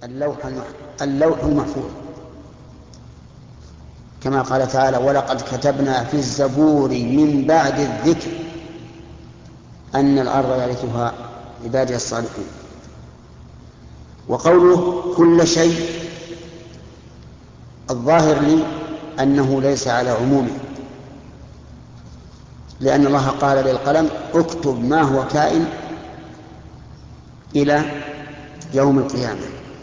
اللوح المحفوظ، كما قال تعالى: ولقد كتبنا في الزبور من بعد الذكر أن الأرض يرثها عبادي الصالحون. وقوله كل شيء الظاهر لي أنه ليس على عمومه، لأن الله قال للقلم: اكتب ما هو كائن إلى يوم القيامة،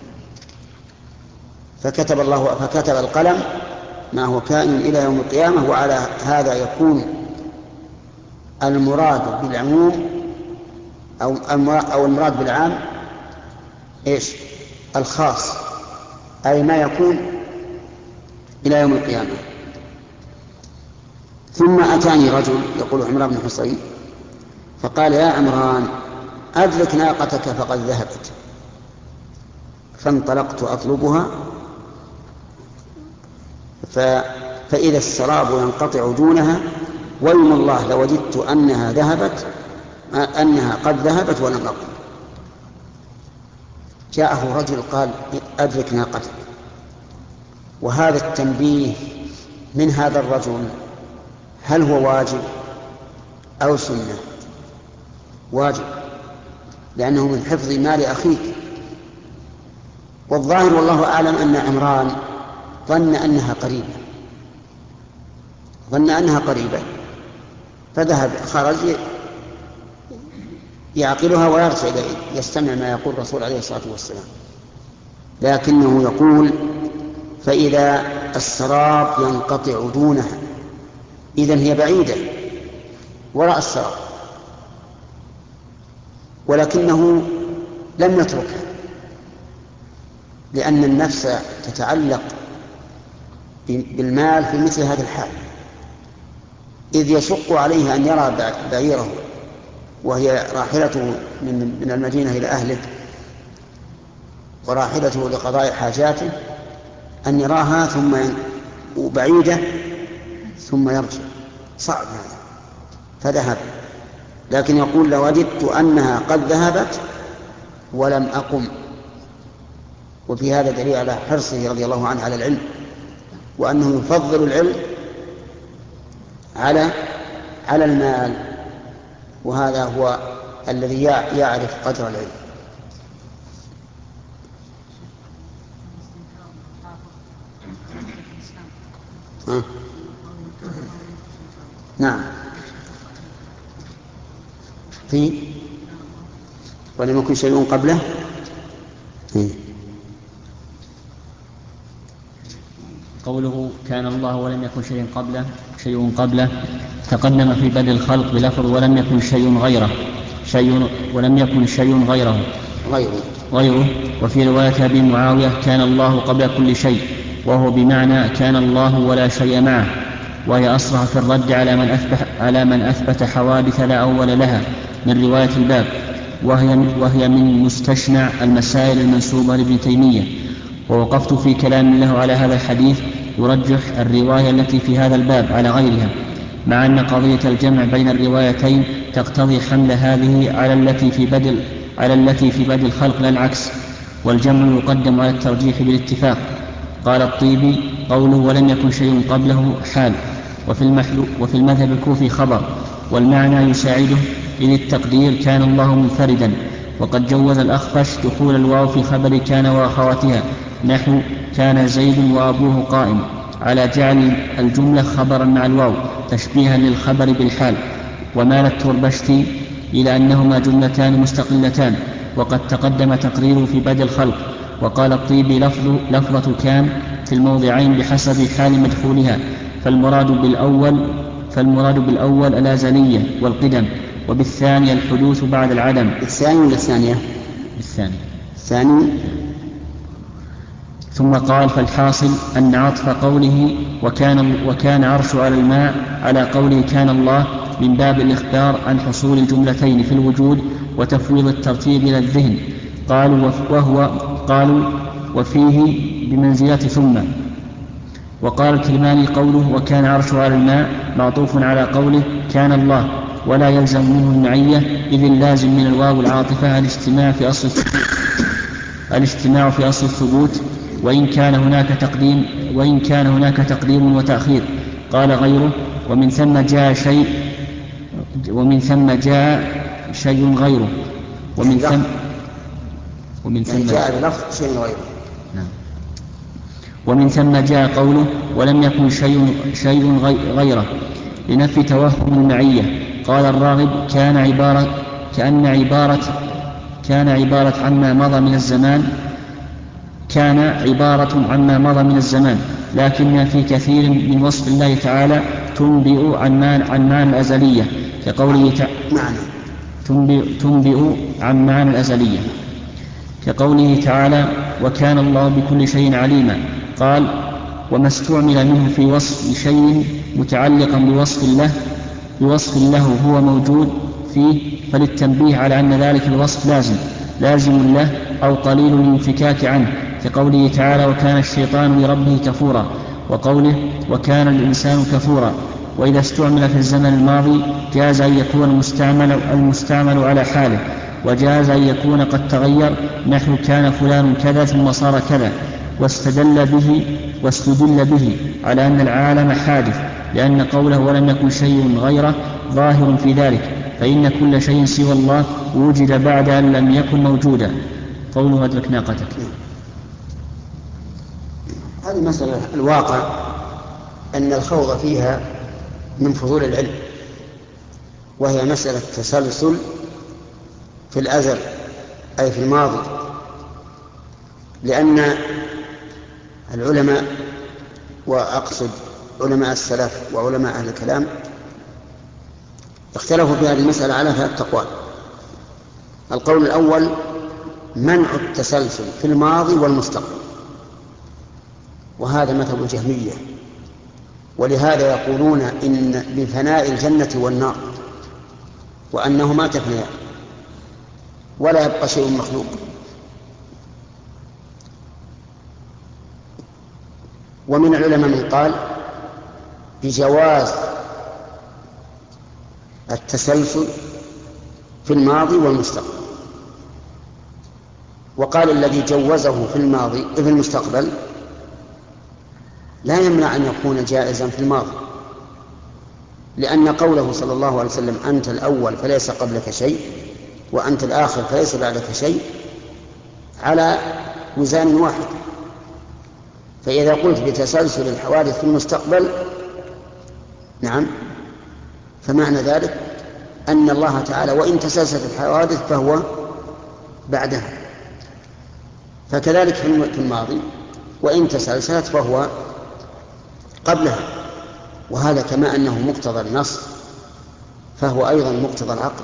فكتب القلم ما هو كائن إلى يوم القيامة. وعلى هذا يكون المراد بالعموم أو المراد بالعام إيش؟ الخاص، أي ما يكون إلى يوم القيامة. ثم أتاني رجل يقول عمران بن حصين فقال: يا عمران أدرك ناقتك فقد ذهبت. فانطلقت أطلبها فإذا السراب ينقطع دونها، ويم الله لوجدت أنها قد ذهبت ولم أقم. جاءه رجل قال: أدرك ناقتك. وهذا التنبيه من هذا الرجل هل هو واجب أو سنة؟ واجب، لأنه من حفظ مال أخيك. والظاهر والله أعلم أن عمران ظن أنها قريبة فذهب، خرج يعقلها ويرجع يستمع ما يقول الرسول عليه الصلاة والسلام، لكنه يقول: فإذا السراب ينقطع دونها، إذن هي بعيدة وراء السراب، ولكنه لم يتركها، لأن النفس تتعلق بالمال في مثل هذا الحال، إذ يشق عليه أن يرى بعيره وهي راحلته من المدينة إلى أهله وراحلته لقضاء حاجاته، أن يراها ثم بعيدة ثم يرجع، صعب هذا، فذهب. لكن يقول: لوجدت أنها قد ذهبت ولم أقم. وفي هذا دليل على حرصه رضي الله عنه على العلم، وأنه يفضل العلم على المال، وهذا هو الذي يعرف قدر العلم. نعم، ولم يكن شيء قبله. قوله كان الله ولم يكن شيء قبله تقدم في بدء الخلق بلفظ ولم يكن شيء غيره. وفي رواية أبي معاوية كان الله قبل كل شيء، وهو بمعنى كان الله ولا شيء معه، وهي أصرح في الرد على من أثبت حوادث لا أول لها من رواية الباب، وهي من مستشنع المسائل المنسوبة لابن تيمية. ووقفت في كلام له على هذا الحديث يرجح الرواية التي في هذا الباب على غيرها، مع أن قضية الجمع بين الروايتين تقتضي حمل هذه على التي في بدء الخلق لا العكس، والجمع يقدم على الترجيح بالاتفاق. قال الطيبي: قوله ولم يكن شيء قبله حال، وفي المذهب الكوفي خبر، والمعنى يساعده، إذ التقدير كان الله منفردا. وقد جوز الأخفش دخول الواو في خبر كان وأخواتها، نحو كان زيد وأبوه قائم، على جعل الجملة خبرا مع الواو تشبيها للخبر بالحال. ومال التربشتي إلى أنهما جملتان مستقلتان، وقد تقدم تقريره في بدء الخلق. وقال الطيبي: لفظة كان في الموضعين بحسب حال مدخولها، فالمراد بالأول الأزلية والقدم، وبالثاني الحدوث بعد العدم. الثاني ولا الثانية؟ الثاني. ثم قال: فالحاصل أن عطف قوله وكان عرش على الماء على قوله كان الله من باب الإخبار عن حصول الجملتين في الوجود وتفويض الترتيب إلى الذهن. قالوا وفيه بمنزلة ثم. وقال الكرماني: قوله وكان عرش على الماء معطوف على قوله كان الله، ولا يلزم منه المعية، إذ اللازم من الواو العاطفة الاجتماع في أصل التفويض. الاجتماع في أصل الثبوت، وإن كان هناك تقديم وتأخير. قال غيره: ومن ثم جاء شيء غيره. جاء بلفظ شيء غيره. نعم. ومن ثم جاء قوله: ولم يكن شيء غيره، لنفي توهم المعية. قال الراغب: كان عبارة عما مضى من الزمان، لكن في كثير من وصف الله تعالى تنبئ عن معنى الأزلية، كقوله تعالى: وكان الله بكل شيء عليما. قال: وما استعمل منه في وصف شيء متعلقا بوصف له هو موجود فيه، فللتنبيه على أن ذلك الوصف لازم له أو قليل الانفكاك عنه، كقوله تعالى: وكان الشيطان لربه كفورا، وقوله: وكان الإنسان كفورا. وإذا استعمل في الزمن الماضي جاز أن يكون المستعمل على حاله، وجاز أن يكون قد تغير، نحو كان فلان كذا ثم صار كذا، واستدل به على أن العالم حادث، لأن قوله ولم يكن شيء غيره ظاهر في ذلك، فإن كل شيء سوى الله وجد بعد أن لم يكن موجودا. قوله: أدرك ناقتك. هذه مسألة الواقع أن الخوض فيها من فضول العلم، وهي مسألة تسلسل في الأزل أي في الماضي، لأن العلماء، وأقصد علماء السلف وعلماء أهل الكلام، اختلفوا في هذه المسألة على 3 أقوال. القول الأول: منع التسلسل في الماضي والمستقبل، وهذا مذهب الجهمية، ولهذا يقولون إن بفناء الجنة والنار، وأنهما تفنيان ولا يبقى شيء مخلوق. ومن العلماء من قال بجواز التسلسل في الماضي والمستقبل، وقال الذي جوزه في المستقبل لا يمنع أن يكون جائزا في الماضي، لأن قوله صلى الله عليه وسلم: أنت الأول فليس قبلك شيء، وأنت الآخر فليس بعدك شيء، على وزان واحد. فإذا قلت بتسلسل الحوادث في المستقبل، نعم، فمعنى ذلك أن الله تعالى وإن تسلسلت الحوادث فهو بعدها، فكذلك في الماضي وإن تسلسلت فهو قبلها. وهذا كما أنه مقتضى النص فهو أيضا مقتضى العقل،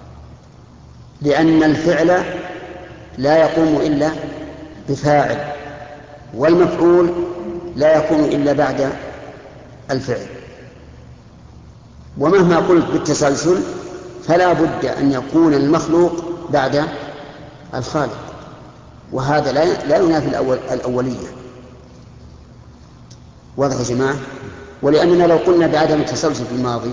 لأن الفعل لا يقوم إلا بفاعل، والمفعول لا يكون إلا بعد الفعل. ومهما قلت بالتسلسل فلا بد أن يكون المخلوق بعد الخالق، وهذا لا ينافي الأولية. واضح يا جماعة؟ ولأننا لو قلنا بعدم التسلسل في الماضي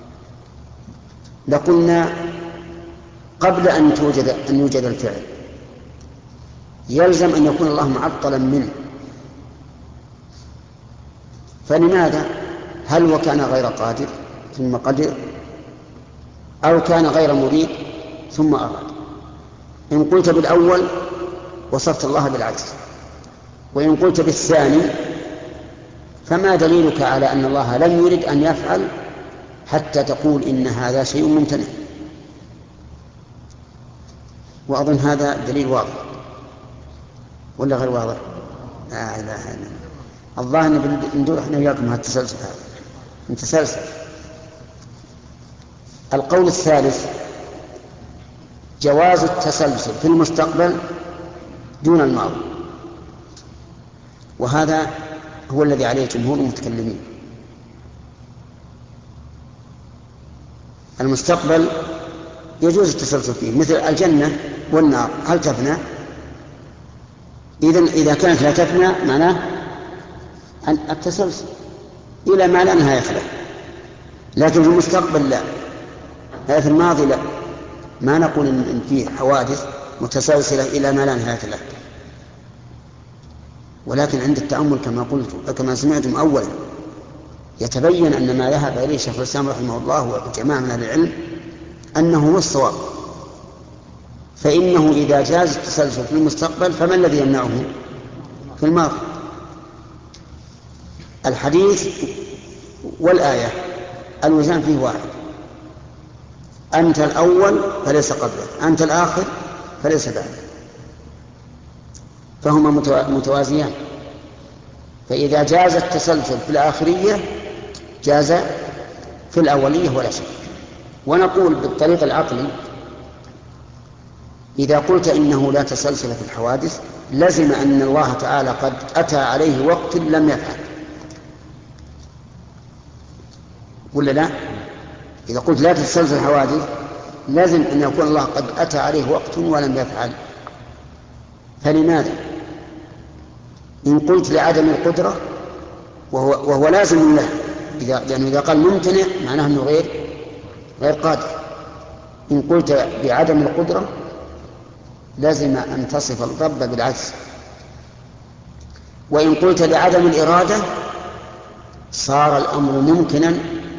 لقلنا قبل أن يوجد الفعل يلزم أن يكون الله معطلا منه، فلماذا؟ هل وكان غير قادر ثم قدر، أو كان غير مريد ثم أراد؟ إن قلت بالأول وصفت الله بالعكس، وإن قلت بالثاني فما دليلك على أن الله لم يرد أن يفعل حتى تقول إن هذا شيء ممتنع؟ وأظن هذا دليل واضح ولا غير واضح؟ لا إله إلا الله. الظاهر أن ندور إحنا وياكم هذا التسلسل، هذا متسلسل. القول الثالث: جواز التسلسل في المستقبل دون الماضي، وهذا هو الذي عليه جمهور المتكلمين. المستقبل يجوز التسلسل فيه، مثل الجنة والنار، هل تفنى؟ إذا كانت لا تفنى معناه التسلسل إلى ما لا نهاية له. لكن في المستقبل لا، في الماضي لا، ما نقول إن فيه حوادث متسلسلة إلى ما لا نهاية له، ولكن عند التأمل كما قلت كما سمعتم أولا يتبين أن ما ذهب إليه شيخ الإسلام رحمه الله وجماعة من أهل العلم أنه هو الصواب، فإنه إذا جاز التسلسل في المستقبل فما الذي يمنعه في الماضي؟ الحديث والآية الوزان فيه واحد، أنت الأول فليس قبله، أنت الآخر فليس بعده، فهما متوازيان. فإذا جاز التسلسل في الآخرية جاز في الأولية ولا شك. ونقول بالطريق العقلي إذا قلت إنه لا تسلسل في الحوادث لزم أن الله تعالى قد أتى عليه وقت لم يفعل، ولا لا؟ إذا قلت لا تتسلسل الحوادث لازم أن يكون الله قد أتى عليه وقت ولم يفعل. فلماذا؟ إن قلت لعدم القدرة وهو لازم له، لأنه إذا قال ممتنع معناه أنه غير قادر. إن قلت بعدم القدرة لازم أن تصف الرب بالعجز، وإن قلت لعدم الإرادة صار الأمر ممكنا،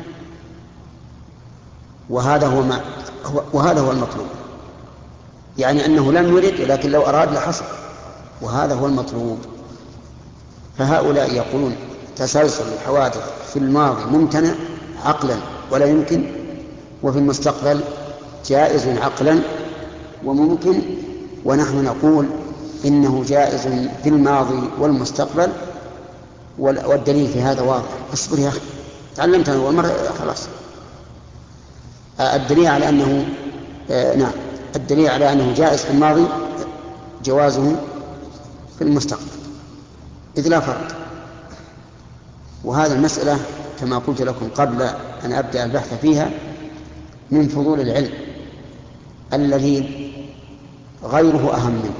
وهذا هو المطلوب، يعني أنه لم يرد ولكن لو أراد لحصل، وهذا هو المطلوب. فهؤلاء يقولون تسلسل الحوادث في الماضي ممتنع عقلا ولا يمكن، وفي المستقبل جائز عقلا وممكن، ونحن نقول إنه جائز في الماضي والمستقبل، والدليل في هذا واضح. اصبر يا أخي، تعلمت أنا أول مرة خلاص. الدليل على أنه الدليل على أنه جائز في الماضي جوازه في المستقبل، إذ لا فرق. وهذا المسألة كما قلت لكم قبل أن أبدأ البحث فيها من فضول العلم الذي غيره أهم منه،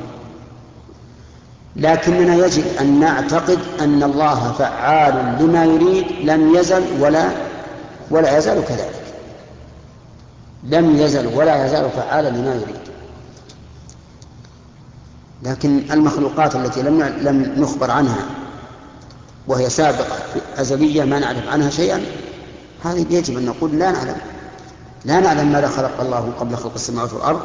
لكننا يجب أن نعتقد أن الله فعال لما يريد، لم يزل ولا يزال كذلك، لم يزل ولا يزال فعالا لما يريد. لكن المخلوقات التي لم نخبر عنها وهي سابقة أزلية ما نعرف عنها شيئا، هذه يجب أن نقول لا نعلم ماذا خلق الله قبل خلق السماوات والأرض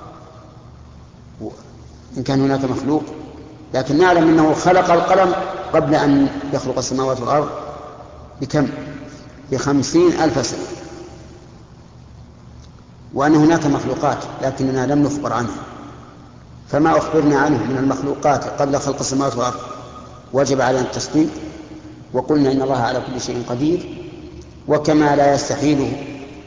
إن كان هناك مخلوق، لكن نعلم أنه خلق القلم قبل أن يخلق السماوات والأرض بكم؟ ب50,000 سنة، وأن هناك مخلوقات لكننا لم نخبر عنها. فما أخبرنا عنه من المخلوقات قبل خلق السماوات والأرض وجب علينا التصديق، وقلنا إن الله على كل شيء قدير، وكما لا يستحيل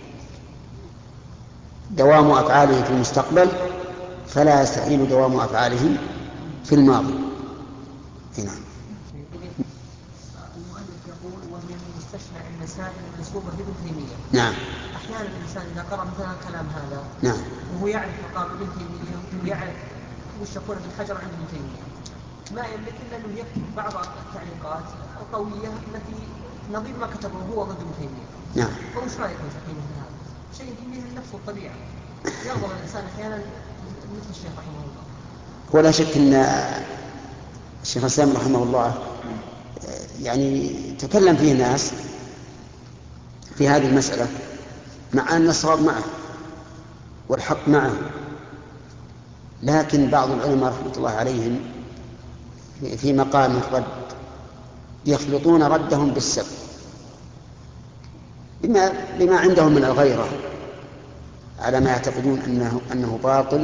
دوام أفعاله في المستقبل فلا يستحيل دوام أفعاله في الماضي. هنا المؤلف يقول وهي من مستشفى المسائل المنسوبة لابن تيمية. نعم. أحيانا الإنسان إذا قرأ مثلا الكلام هذا نعم وهو يعرف مقام ابن تيمية ويعرف وش يقول ابن حجر عند ابن تيمية، ما يملك إلا أنه يكتب بعض التعليقات القوية التي نظير ما كتبه هو ضد ابن تيمية. نعم. فوش رأيكم في هذا؟ شيء فيه النفس والطبيعة، يغضب الإنسان أحيانا مثل الشيخ رحمه الله. ولا شك أن الشيخ الإسلام رحمه الله يعني تكلم فيه ناس في هذه المسألة مع أن الصواب معه والحق معه، لكن بعض العلماء رحمة الله عليهم في مقام الرد يخلطون ردهم بالسب بما عندهم من الغيرة على ما يعتقدون أنه باطل،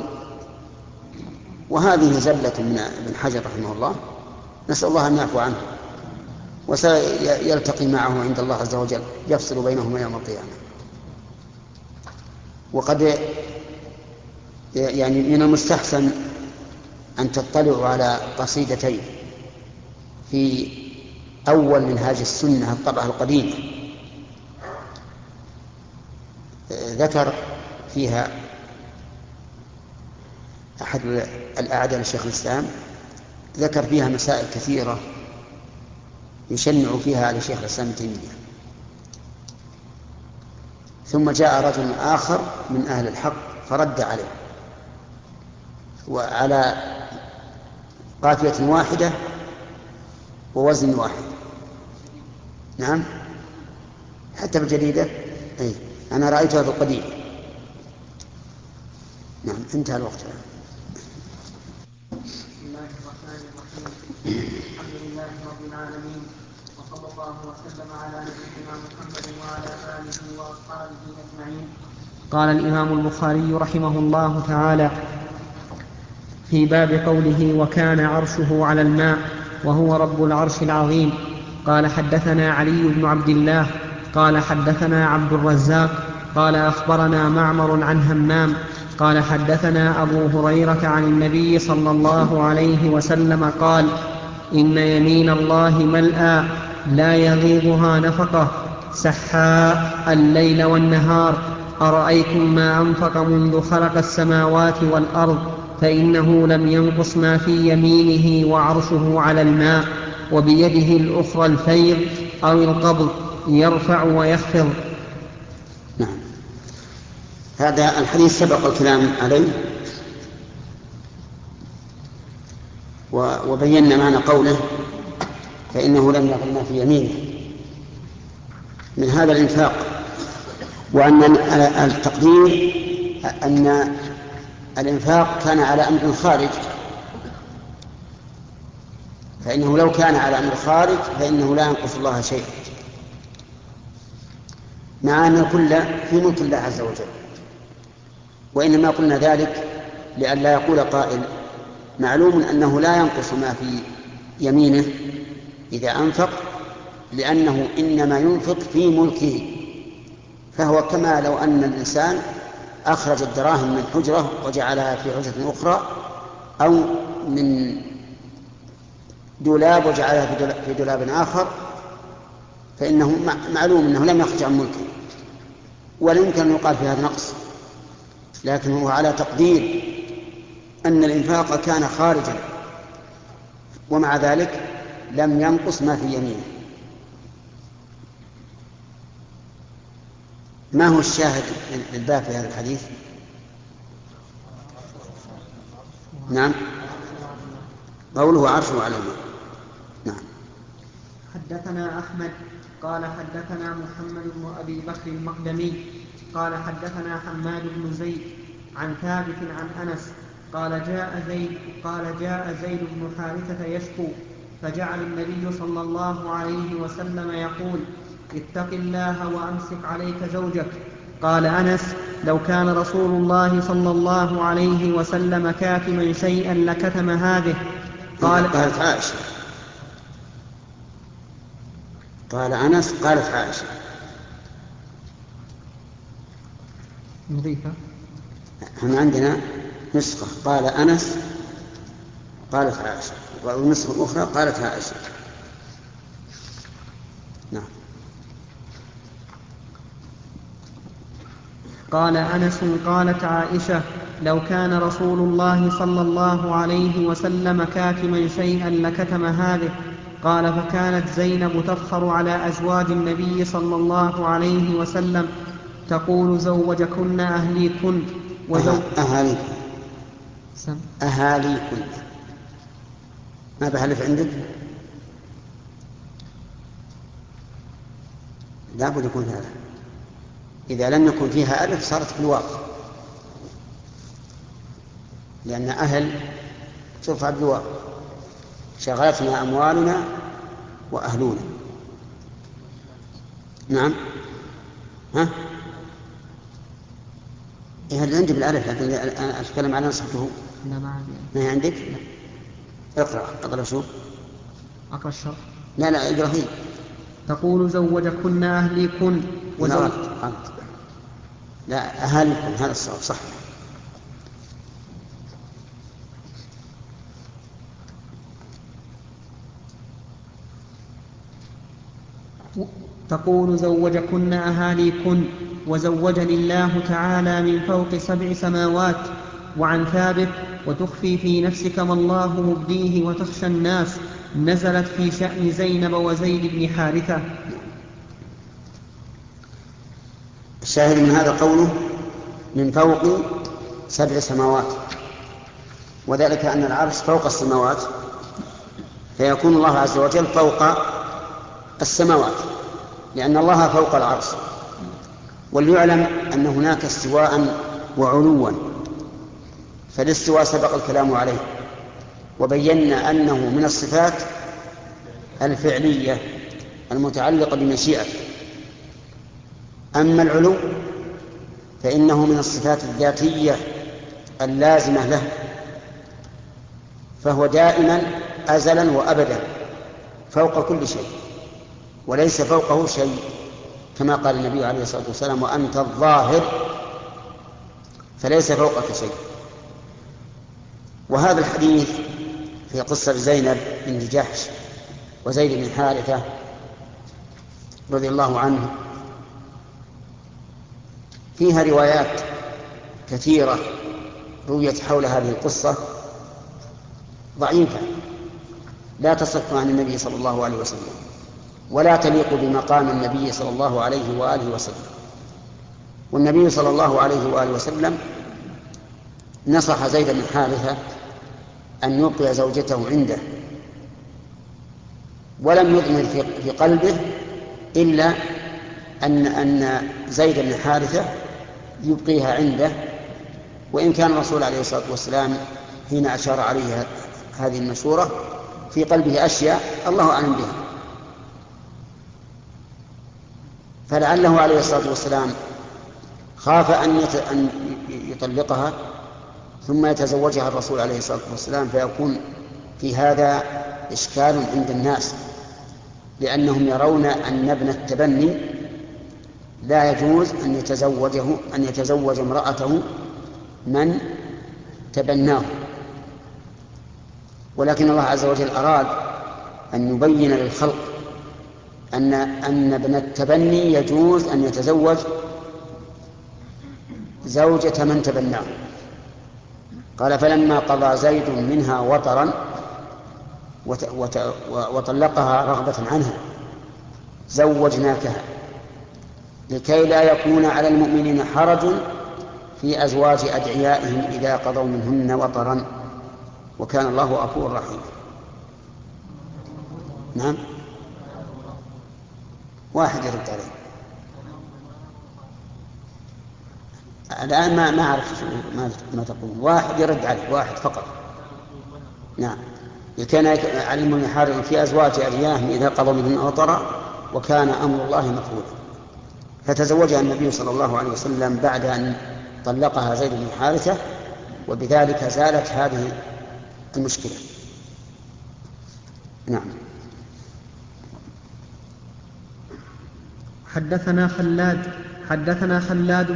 وهذه زلة من ابن حجر رحمه الله، نسأل الله أن يعفو عنه، وسيلتقي معه عند الله عز وجل يفصل بينهما يوم القيامة. وقد يعني من المستحسن أن تطلعوا على قصيدتين في أول منهاج السنة الطبعة القديمة، ذكر فيها أحد الأعداء لشيخ الإسلام، ذكر فيها مسائل كثيرة يشنع فيها على شيخ الإسلام ابن تيمية. ثم جاء رجل آخر من أهل الحق فرد عليه، وعلى قافية واحدة ووزن واحد. نعم حتى بالجديدة أنا رأيتها في القديم. نعم انتهى الوقت. بسم الله الرحمن الرحيم. الحمد لله رب العالمين، وصلى الله وسلم على نبينا محمد وعلى آله وأصحابه أجمعين. قال الإمام البخاري رحمه الله تعالى في باب قوله وكان عرشه على الماء وهو رب العرش العظيم. قال حدثنا علي بن عبد الله قال حدثنا عبد الرزاق قال أخبرنا معمر عن همام قال حدثنا أبو هريرة عن النبي صلى الله عليه وسلم قال إن يمين الله ملأى لا يغيضها نفقة سحاء الليل والنهار. أرأيتم ما أنفق منذ خلق السماوات والأرض فإنه لم ينقص ما في يمينه وعرشه على الماء وبيده الأخرى الفيض أو القبض يرفع ويخفض. نعم هذا الحديث سبق الكلام عليه وبينا معنى قوله فإنه لم يغل ما في يمينه من هذا الإنفاق، وأن التقدير أن الإنفاق كان على أمر خارج، فإنه لو كان على أمر خارج فإنه لا ينقص الله شيء، مع أن الكل في ملك الله عز وجل. وإنما قلنا ذلك لئلا يقول قائل معلوم أنه لا ينقص ما في يمينه إذا أنفق، لأنه إنما ينفق في ملكه، فهو كما لو أن الإنسان أخرج الدراهم من حجرة وجعلها في حجرة أخرى، أو من دولاب وجعلها في دولاب آخر، فإنه معلوم أنه لم يخرج عن ملكه، ولا يمكن أن يقال في هذا نقص، لكن هو على تقدير أن الإنفاق كان خارجا، ومع ذلك لم ينقص ما في يمينه. ما هو الشاهد للباب في هذا الحديث؟ نعم قوله عرشه على الماء. نعم. حدثنا أحمد قال حدثنا محمد بن أبي بكر المقدمي قال حدثنا حماد بن زيد عن ثابت عن أنس قال جاء زيد بن حارثة يشكو، فجعل النبي صلى الله عليه وسلم يقول اتق الله وأمسك عليك زوجك. قال أنس لو كان رسول الله صلى الله عليه وسلم كاتما شيئا لكتم هذه. قالت عائشة. قال أنس قالت عائشة نضيفة. احنا عندنا نسخة قال أنس قالت عائشة، والنسخة الأخرى قالت عائشة. نعم. قال أنس قالت عائشة لو كان رسول الله صلى الله عليه وسلم كاتما شيئا لكتم هذه. قال فكانت زينب تفخر على أزواج النبي صلى الله عليه وسلم تقول زوجكن أهليكن أهاليكن ما بحلف عندك؟ لا بد يكون هذا، إذا لم يكن فيها ألف صارت في الواقع، لأن أهل ترفع بالواقع. شغلتنا أموالنا وأهلنا. نعم. ها هل عندي بالألف، لكن أتكلم على نصفته. ما هي عندك؟ اقرأ شو؟ أقرأ الشرح. لا اقرأ فيه. تقول زوجكن أهليكن لا أهاليكن، هذا الصواب صح. تقول زوجكن أهاليكن وزوجني الله تعالى من فوق 7 سماوات. وعن ثابت وتخفي في نفسك ما الله مبديه وتخشى الناس نزلت في شأن زينب وزيد بن حارثة. الشاهد من هذا قوله من فوق 7 سماوات، وذلك أن العرش فوق السماوات، فيكون الله عز وجل فوق السماوات، لأن الله فوق العرش. وليعلم أن هناك استواء وعلوا، فالاستواء سبق الكلام عليه، وبينا أنه من الصفات الفعلية المتعلقة بمشيئته. أما العلو فإنه من الصفات الذاتية اللازمة له، فهو دائما أزلا وأبدا فوق كل شيء، وليس فوقه شيء، كما قال النبي عليه الصلاة والسلام: وأنت الظاهر فليس فوقك شيء. وهذا الحديث في قصة زينب بنت جحش وزيد بن حارثة رضي الله عنه فيها روايات كثيرة رويت حول هذه القصة ضعيفة لا تصح عن النبي صلى الله عليه وسلم، ولا تليق بمقام النبي صلى الله عليه وآله وسلم. والنبي صلى الله عليه وآله وسلم نصح زيد بن حارثة أن يبقي زوجته عنده، ولم يضمر في قلبه إلا أن زيد بن حارثة يبقيها عنده، وإن كان الرسول عليه الصلاة والسلام حين أشار عليه هذه المشورة في قلبه أشياء الله أعلم بها، فلعله عليه الصلاة والسلام خاف أن يطلقها ثم يتزوجها الرسول عليه الصلاة والسلام، فيكون في هذا إشكال عند الناس، لأنهم يرون أن ابن التبني لا يجوز أن يتزوج امرأته من تبناه. ولكن الله عز وجل أراد أن يبين للخلق أن ابن التبني يجوز أن يتزوج زوجة من تبناه. قال: فلما قضى زيد منها وطرا وطلقها رغبة عنها زوجناكها لكي لا يكون على المؤمنين حرج في أزواج أدعيائهم إذا قضوا منهن وطرا وكان الله غفورا رحيما. نعم، واحد يرد عليه الآن، ما أعرف ما تقولون. واحد يرد عليه، واحد فقط. نعم، كان على المؤمنين حرج في أزواج أدعيائهم إذا قضوا منهن وطرا وكان أمر الله مفعولا. فتزوجها النبي صلى الله عليه وسلم بعد أن طلقها زيد بن حارثة، وبذلك زالت هذه المشكلة. نعم. حدثنا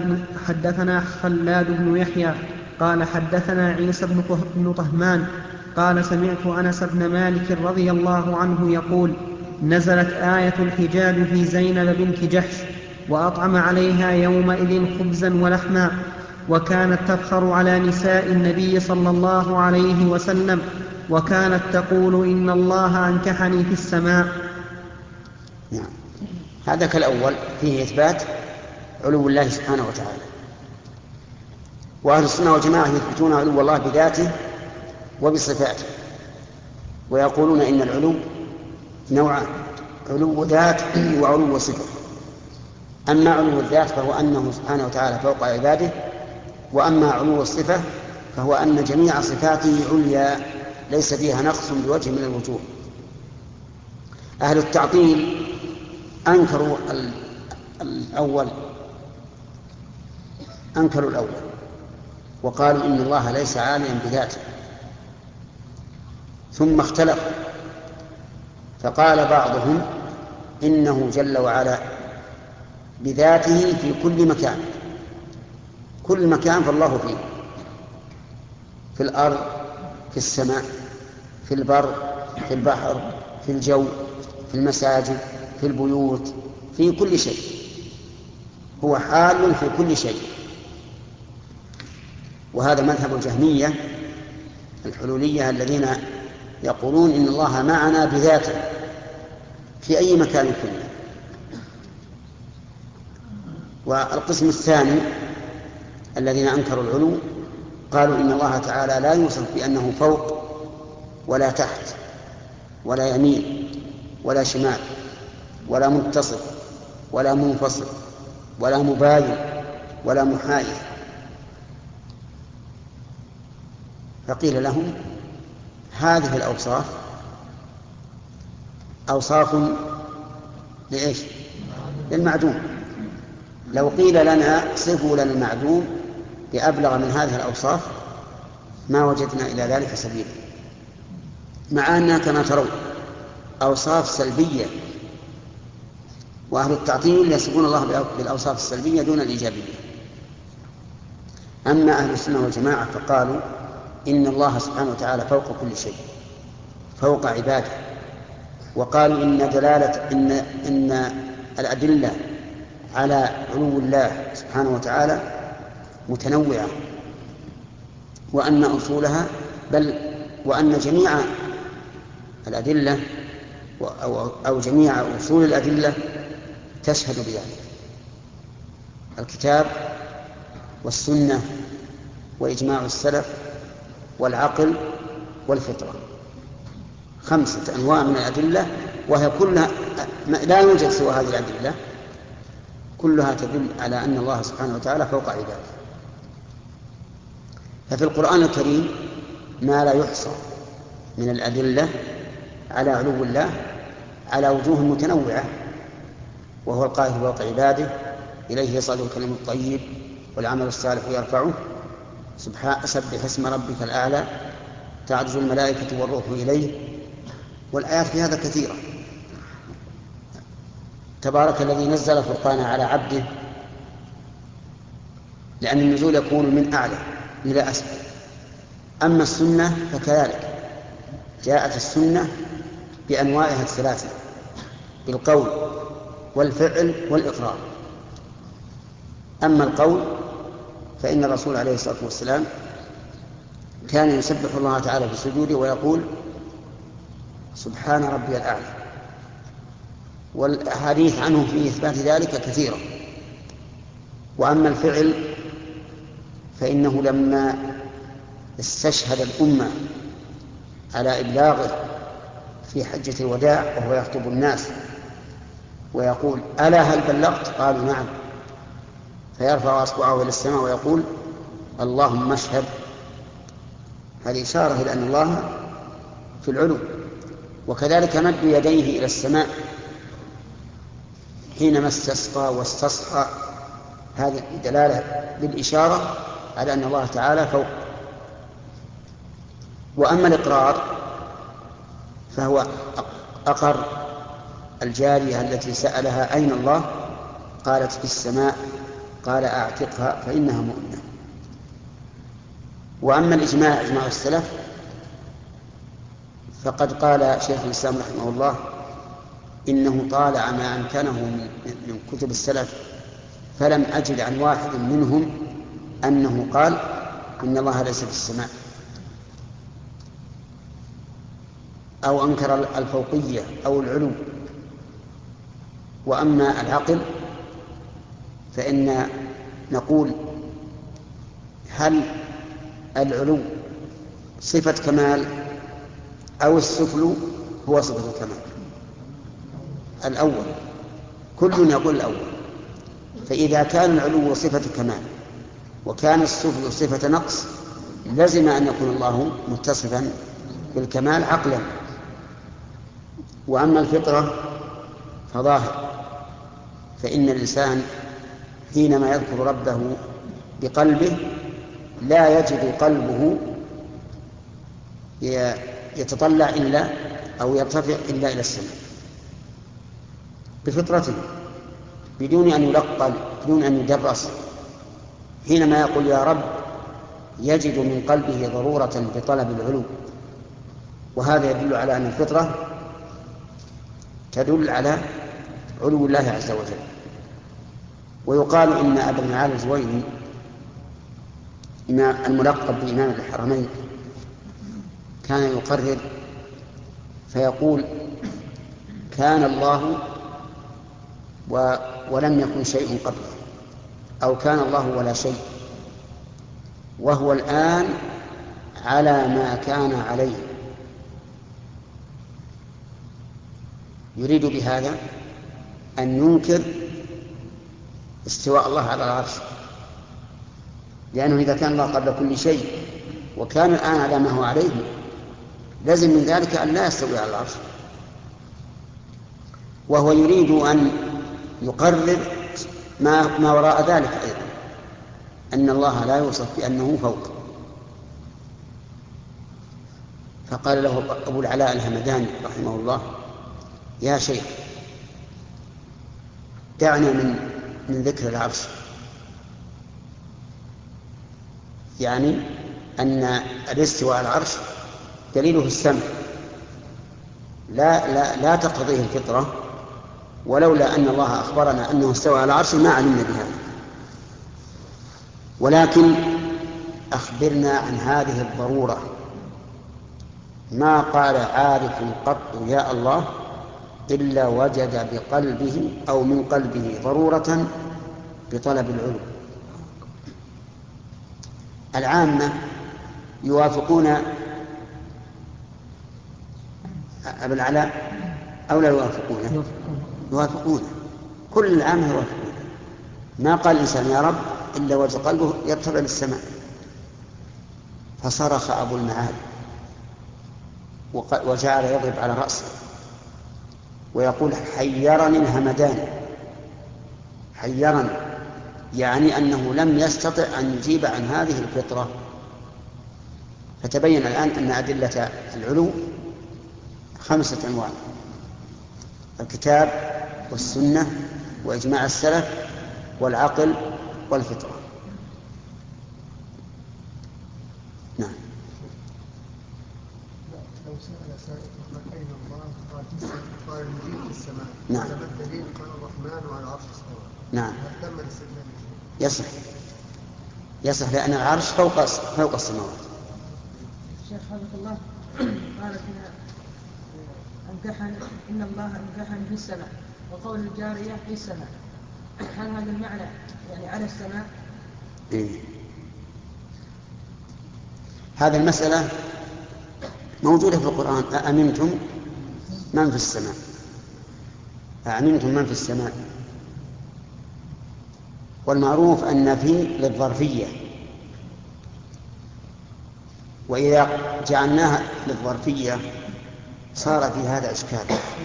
خلاد بن يحيى قال حدثنا عيسى بن طهمان قال سمعت أنس بن مالك رضي الله عنه يقول: نزلت آية الحجاب في زينب بنت جحش وأطعم عليها يومئذ خبزا ولحما، وكانت تفخر على نساء النبي صلى الله عليه وسلم، وكانت تقول: إن الله أنكحني في السماء. نعم، هذا كالأول فيه إثبات علو الله سبحانه وتعالى. وأهل السنة والجماعة يثبتون علو الله بذاته وبصفاته، ويقولون إن العلو نوعان: علو ذات وعلو صفة. أما علو الذات فهو أنه سبحانه وتعالى فوق عباده، وأما علو الصفة فهو أن جميع صفاته عليا ليس فيها نقص بوجه من الوجوه. أهل التعطيل أنكروا الأول وقالوا إن الله ليس عاليا بذاته، ثم اختلفوا فقال بعضهم إنه جل وعلا بذاته في كل مكان، كل مكان فالله فيه، في الأرض، في السماء، في البر، في البحر، في الجو، في المساجد، في البيوت، في كل شيء، هو حال في كل شيء. وهذا مذهب الجهمية الحلولية الذين يقولون إن الله معنا بذاته في أي مكان كنا. والقسم الثاني الذين أنكروا العلو قالوا إن الله تعالى لا يوصف بأنه فوق ولا تحت، ولا يمين ولا شمال ولا متصل ولا منفصل ولا مباين ولا محايد. فقيل لهم هذه الأوصاف أوصاف لإيش؟ للمعدوم. لو قيل لنا صفوا لنا المعدوم بأبلغ من هذه الأوصاف ما وجدنا إلى ذلك سبيلا، مع أنها كما ترون أوصاف سلبية، وأهل التعطيل يصفون الله بالأوصاف السلبية دون الإيجابية. أما أهل السنة والجماعة فقالوا إن الله سبحانه وتعالى فوق كل شيء، فوق عباده، وقالوا إن الأدلة على علو الله سبحانه وتعالى متنوعة، وأن أصولها وأن جميع الأدلة أو جميع أصول الأدلة تشهد بذلك: الكتاب والسنة وإجماع السلف والعقل والفطرة، 5 أنواع من الأدلة، وهي كلها لا يوجد سوى هذه الأدلة، كلها تدل على أن الله سبحانه وتعالى فوق عباده. ففي القرآن الكريم ما لا يحصى من الأدلة على علو الله على وجوه متنوعة، وهو القاهر فوق عباده، إليه يصعد الكلم الطيب والعمل الصالح يرفعه، سبح اسم ربك الأعلى، تعرج الملائكة والروح إليه، والآيات في هذا كثيرة. تبارك الذي نزل الفرقان على عبده، لأن النزول يكون من أعلى إلى أسفل. أما السنة فكذلك، جاءت السنة بأنواعها الثلاثة: بالقول والفعل والإقرار. أما القول فإن الرسول عليه الصلاة والسلام كان يسبح الله تعالى في سجوده ويقول سبحان ربي الأعلى، والأحاديث عنه في إثبات ذلك كثيرة. وأما الفعل فإنه لما استشهد الأمة على إبلاغه في حجة الوداع وهو يخطب الناس ويقول ألا هل بلغت؟ قالوا نعم، فيرفع أصبعه إلى السماء ويقول اللهم اشهد. هذه إشارة إلى أن الله في العلو. وكذلك مد يديه إلى السماء حينما استسقى واستصحى، هذه دلالة بالإشارة على أن الله تعالى فوق. وأما الإقرار فهو أقر الجارية التي سألها أين الله؟ قالت في السماء، قال أعتقها فإنها مؤمنة. وأما الإجماع، إجماع السلف، فقد قال شيخ الإسلام رحمه الله إنه طالع ما أمكنه من كتب السلف فلم أجد عن واحد منهم أنه قال إن الله ليس في السماء أو أنكر الفوقية أو العلو. وأما العقل فإن نقول هل العلو صفة كمال أو السفل هو صفة الكمال؟ الأول، كل يقول الأول. فإذا كان العلو صفة كمال وكان السفل صفة نقص لزم أن يكون الله متصفا بالكمال عقلا. وأما الفطرة فظاهر، فإن الإنسان حينما يذكر ربه بقلبه لا يجد قلبه يتطلع إلا أو يرتفع إلا إلى السماء بفطرته بدون أن يلقن، بدون أن يدرس. حينما يقول يا رب يجد من قلبه ضرورة بطلب العلو. وهذا يدل على أن الفطرة تدل على علو الله عز وجل. ويقال إن أبا المعالي الجويني الملقب بإمام الحرمين كان يقرر فيقول كان الله ولم يكن شيء قبله، أو كان الله ولا شيء، وهو الآن على ما كان عليه. يريد بهذا أن ينكر استواء الله على العرش، لأنه إذا كان الله قبل كل شيء وكان الآن على ما هو عليه لازم من ذلك أن لا يستوي على العرش. وهو يريد أن يقرر ما وراء ذلك أيضا، أن الله لا يوصف بأنه فوق. فقال له أبو العلاء الهمداني رحمه الله: يا شيخ دعنا من ذكر العرش، يعني أن الاستواء على العرش دليله السمع لا تقتضيه الفطرة، ولولا أن الله أخبرنا أنه استوى على العرش ما علمنا بهذا. ولكن أخبرنا عن هذه الضرورة. ما قال عارف قط يا الله إلا وجد بقلبه أو من قلبه ضرورة بطلب العلو. العامة يوافقون أبا العلاء أو لا يوافقونه؟ يوافقونه، كل العامة يوافقونه. ما قال الإنسان يا رب إلا وجد قلبه يرتفع للسماء. فصرخ أبو المعالي وجعل يضرب على رأسه ويقول: حيرني الهمدان، حيرني، يعني أنه لم يستطع أن يجيب عن هذه الفطرة. فتبين الآن أن أدلة العلو 5 أنواع: الكتاب والسنة وإجماع السلف والعقل والفطرة. نعم. لو سأل سائل قال أين الله؟ قال في السماء، قال المجيد في السماء. نعم. على ما الدليل؟ قال الرحمن على العرش استوى. نعم. هل تم الاستدلال؟ يصح لأن العرش فوق السماوات. الشيخ حفظه الله قال فيها إن الله أنكحني في السماء، وقول الجارية في السماء، هل هذا المعنى يعني على السماء؟ إيه؟ هذه المسألة موجودة في القرآن: أأمنتم من في السماء، أأمنتم من في السماء. والمعروف أن في للظرفية، وإذا جعلناها للظرفية صار في هذا إشكال،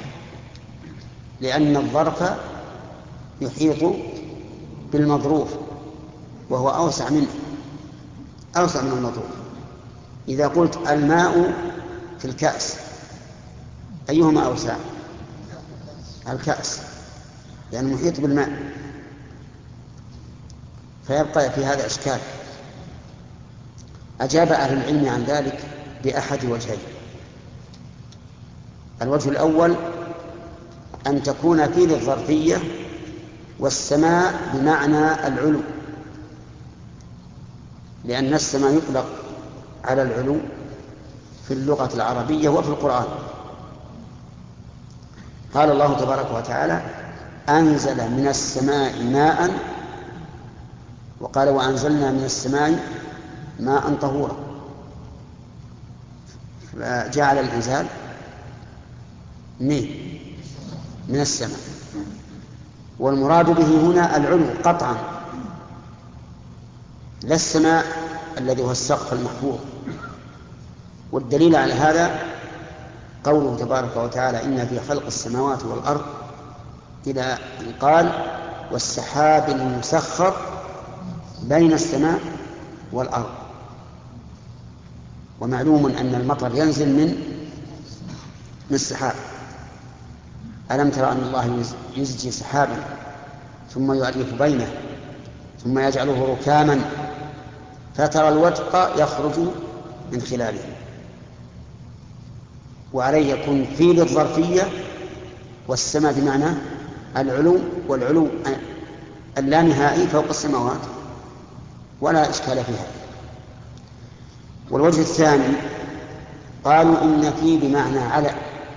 لأن الظرف يحيط بالمظروف وهو أوسع من المظروف. إذا قلت الماء في الكأس أيهما أوسع؟ الكأس، لأنه محيط بالماء. فيبقى في هذا إشكال. أجاب أهل العلم عن ذلك بأحد وجهين: الوجه الأول أن تكون في للظرفية والسماء بمعنى العلو، لأن السماء يطلق على العلو في اللغة العربية وفي القرآن. قال الله تبارك وتعالى: أنزل من السماء ماء، وقال: وأنزلنا من السماء ماء طهورا. فجعل الإنزال من السماء، والمراد به هنا العلو قطعا، لا السماء الذي هو السقف المحفوظ. والدليل على هذا قوله تبارك وتعالى: إن في خلق السماوات والأرض، إلى أن قال: والسحاب المسخر بين السماء والأرض. ومعلوم أن المطر ينزل من السحاب. ألم ترى أن الله يزجي سحابا ثم يؤلف بينه ثم يجعله ركاما فترى الودق يخرج من خلاله. وعليه يكون في للظرفية والسماء بمعنى العلو، والعلو اللانهائي فوق السماوات، ولا إشكال في هذا. والوجه الثاني قالوا إن في بمعنى على،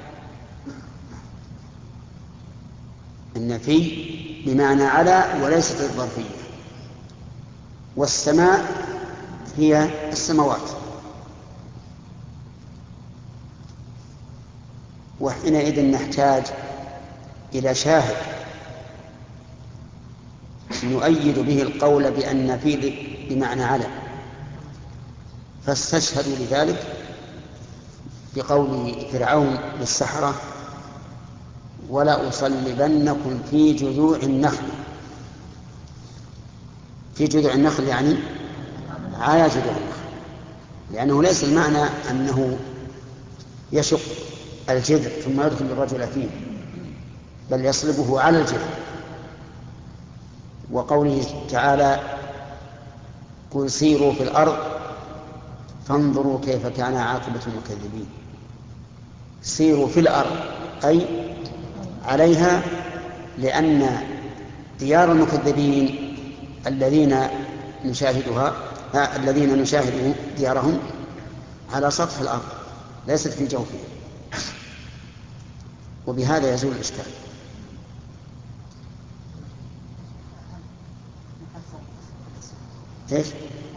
إن في بمعنى على وليست الظرفية، والسماء هي السماوات. وحينئذ نحتاج إلى شاهد يؤيد به القول بأن فيه بمعنى على، فاستشهدوا لذلك بقول فرعون للسحرة: ولا أصلبنكم في جذوع النخل. في جذوع النخل يعني على جذوع النخل، لأنه ليس المعنى أنه يشق الجذع ثم يدخل الرجل فيه، بل يصلبه على الجذع. وقوله تعالى: قل سيروا في الأرض فانظروا كيف كان عاقبة المكذبين. سيروا في الأرض أي عليها، لأن ديار المكذبين الذين نشاهد ديارهم على سطح الأرض ليست في جوفها، وبهذا يزول الإشكال. ايش؟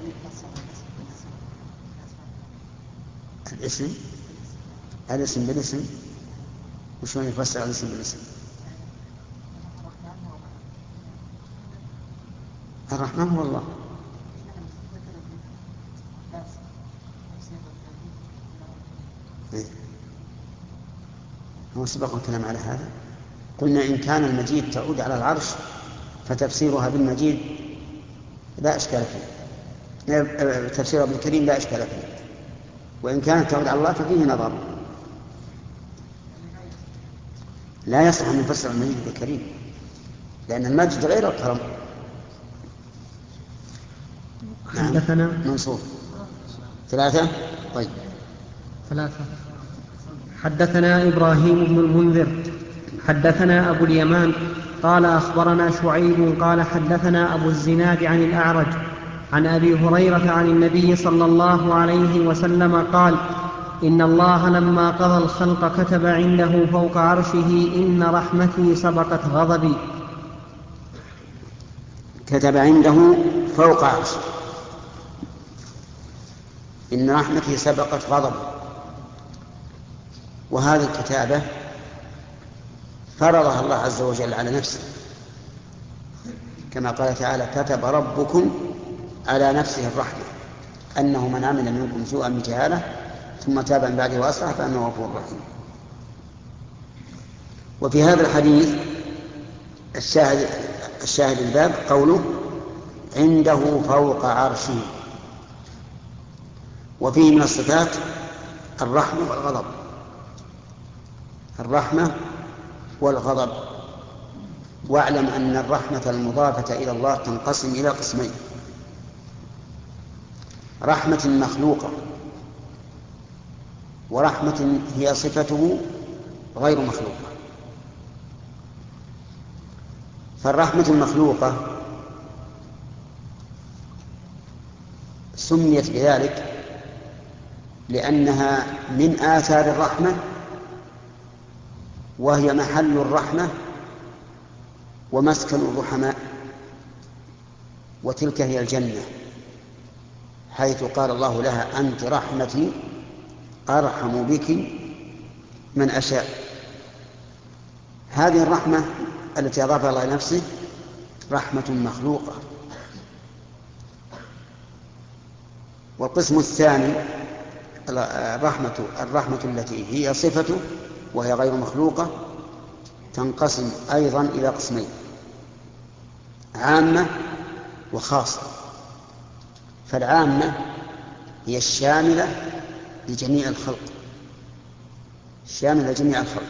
الاسم بالاسم، وشلون يفسر الاسم بالاسم؟ الرحمن هو الله. هو سبق الكلام على هذا. قلنا إن كان المجيد تعود على العرش فتفسيرها بالمجيد لا إشكال فيه، تفسيرها بالكريم لا إشكال فيه، وإن كانت تعود على الله ففيه نظر. لا يصح أن نفسر المجيد بالكريم، لأن المجد غير الكرم. حدثنا منصور. 3. طيب 3. حدثنا إبراهيم بن المنذر حدثنا أبو اليمان قال أخبرنا شعيب قال حدثنا أبو الزناد عن الأعرج عن أبي هريرة عن النبي صلى الله عليه وسلم قال: إن الله لما قضى الخلق كتب عنده فوق عرشه: إن رحمتي سبقت غضبي. كتب عنده فوق عرشه: إن رحمتي سبقت غضبي. وهذه الكتابة فرضها الله عز وجل على نفسه، كما قال تعالى: كتب ربكم على نفسه الرحمة أنه من عمل منكم سوءا بجهالة ثم تاب من بعده وأصلح فأنه غفور رحيم. وفي هذا الحديث الشاهد الباب قوله: عنده فوق عرشه. وفيه من الصفات الرحمة والغضب. الرحمة والغضب. واعلم أن الرحمة المضافة إلى الله تنقسم إلى قسمين: رحمة مخلوقة، ورحمة هي صفته غير مخلوقة. فالرحمة المخلوقة سميت بذلك لأنها من آثار الرحمة، وهي محل الرحمة ومسكن الرحماء، وتلك هي الجنة، حيث قال الله لها: أنت رحمتي أرحم بك من أشاء. هذه الرحمة التي أضافها الله لنفسه رحمة مخلوقة. والقسم الثاني الرحمة التي هي صفته وهي غير مخلوقة، تنقسم أيضا إلى قسمين: عامة وخاصة. فالعامة هي الشاملة لجميع الخلق، الشاملة لجميع الخلق،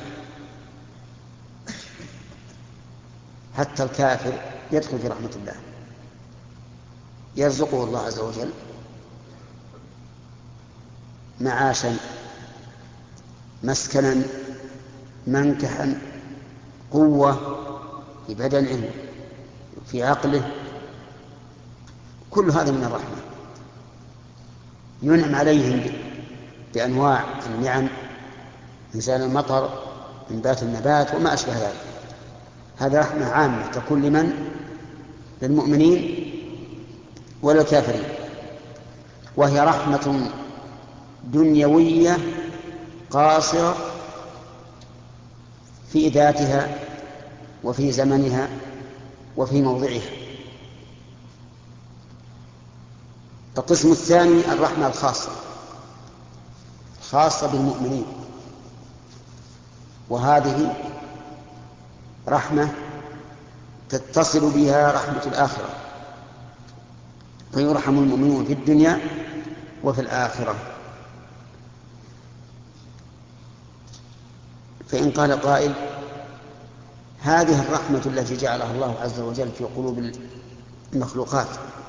حتى الكافر يدخل في رحمة الله، يرزقه الله عز وجل معاشا، مسكنا، منكحا، قوة في بدنه، في عقله، كل هذا من الرحمة. ينعم عليهم بأنواع النعم: إنزال المطر، إنبات النبات، وما أشبه ذلك. هذا رحمة عامة تكون لمن؟ للمؤمنين وللكافرين. وهي رحمة دنيوية قاصرة في ذاتها وفي زمنها وفي موضعها. القسم الثاني الرحمة الخاصة، خاصة بالمؤمنين، وهذه رحمة تتصل بها رحمة الآخرة، فيرحم المؤمنون في الدنيا وفي الآخرة. فإن قال قائل هذه الرحمة التي جعلها الله عز وجل في قلوب المخلوقات،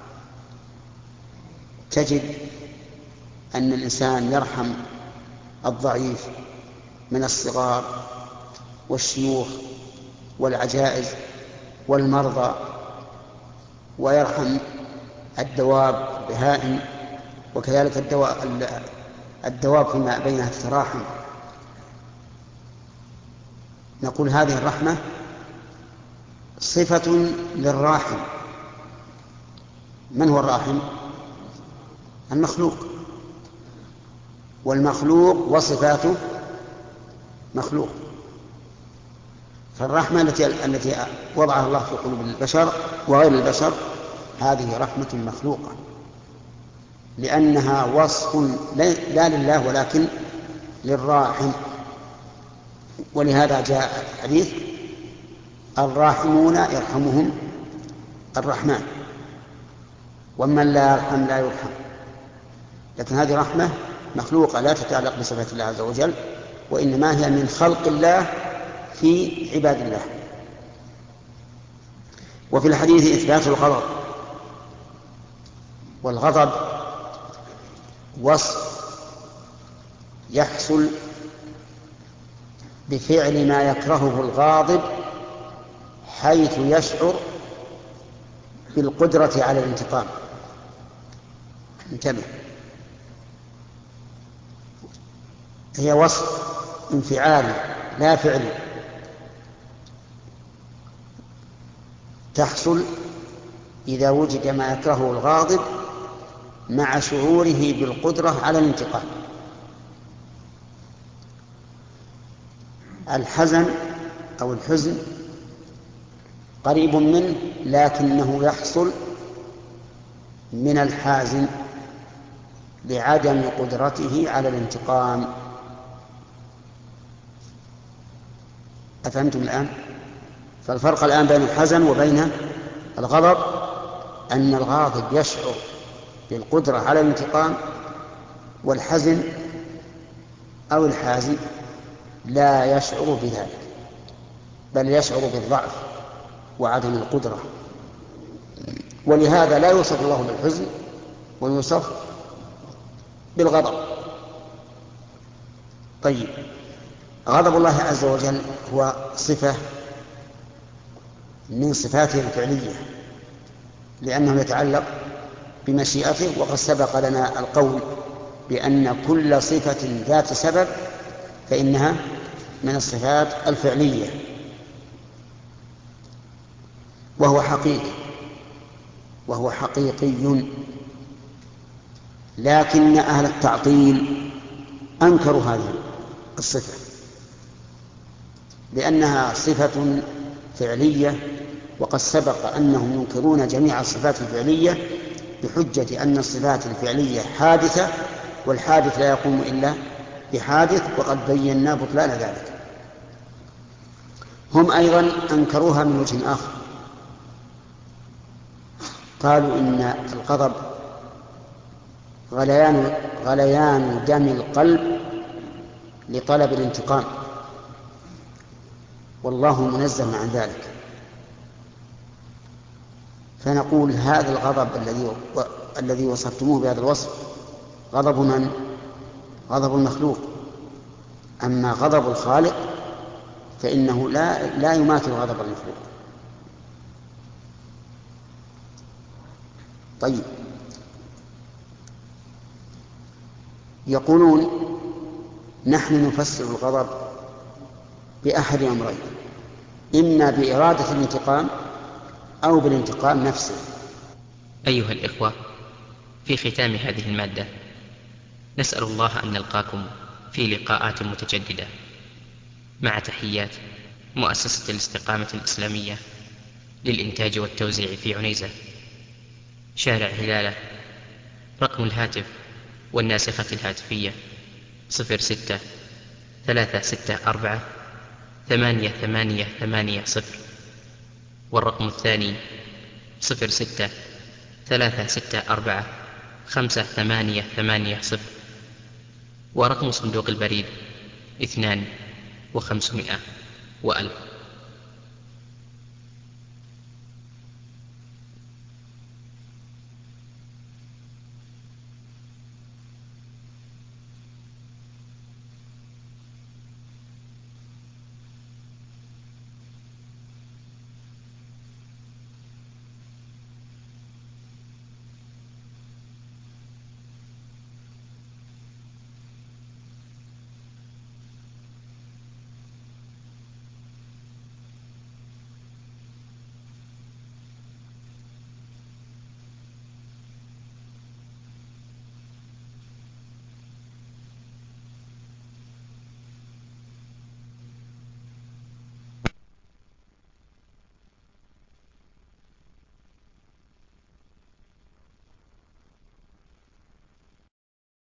تجد أن الإنسان يرحم الضعيف من الصغار والشيوخ والعجائز والمرضى، ويرحم الدواب البهائم، وكذلك الدواب فيما بينها تتراحم. نقول هذه الرحمة صفة للراحم. من هو الراحم؟ المخلوق، والمخلوق وصفاته مخلوق. فالرحمة التي وضعها الله في قلوب البشر وغير البشر هذه رحمة مخلوقة، لأنها وصف لا لله ولكن للراحم. ولهذا جاء الحديث الراحمون يرحمهم الرحمن، ومن لا يرحم لا يرحم. لكن هذه رحمة مخلوقة لا تتعلق بصفات الله عز وجل، وإنما هي من خلق الله في عباد الله. وفي الحديث إثبات الغضب، والغضب وصف يحصل بفعل ما يكرهه الغاضب، حيث يشعر بالقدرة على الانتقام. انتبه، هي وصف انفعالي لا فعلي، تحصل إذا وجد ما يكرهه الغاضب مع شعوره بالقدرة على الانتقام. الحزن أو الحزن قريب منه، لكنه يحصل من الحازن لعدم قدرته على الانتقام. أفهمتم الآن؟ فالفرق الآن بين الحزن وبين الغضب أن الغاضب يشعر بالقدرة على الانتقام، والحزن أو الحازن لا يشعر بذلك، بل يشعر بالضعف وعدم القدرة. ولهذا لا يوصف الله بالحزن ويوصف بالغضب. طيب، غضب الله عز وجل هو صفة من صفاته الفعلية، لأنه يتعلق بمشيئته، وقد سبق لنا القول بأن كل صفة ذات سبب فإنها من الصفات الفعلية. وهو حقيقي، لكن أهل التعطيل أنكروا هذه الصفة لأنها صفة فعلية، وقد سبق أنهم ينكرون جميع الصفات الفعلية بحجة أن الصفات الفعلية حادثة، والحادث لا يقوم إلا بحادث، وقد بينا بطلان ذلك. هم أيضا أنكروها من وجه آخر، قالوا إن الغضب غليان دم القلب لطلب الانتقام، والله منزه عن ذلك. فنقول هذا الغضب الذي وصفتموه بهذا الوصف غضب من؟ غضب المخلوق. أما غضب الخالق فإنه لا يماثل غضب المخلوق. طيب، يقولون نحن نفسر الغضب بأحد أمرين، إما بإرادة الانتقام أو بالانتقام نفسه. أيها الإخوة، في ختام هذه المادة نسأل الله أن نلقاكم في لقاءات متجددة، مع تحيات مؤسسة الاستقامة الإسلامية للإنتاج والتوزيع في عنيزة، شارع هلالة. رقم الهاتف والناسخة الهاتفية 06-364-8880، والرقم الثاني 06-364-5880، ورقم صندوق البريد 2500 و1000.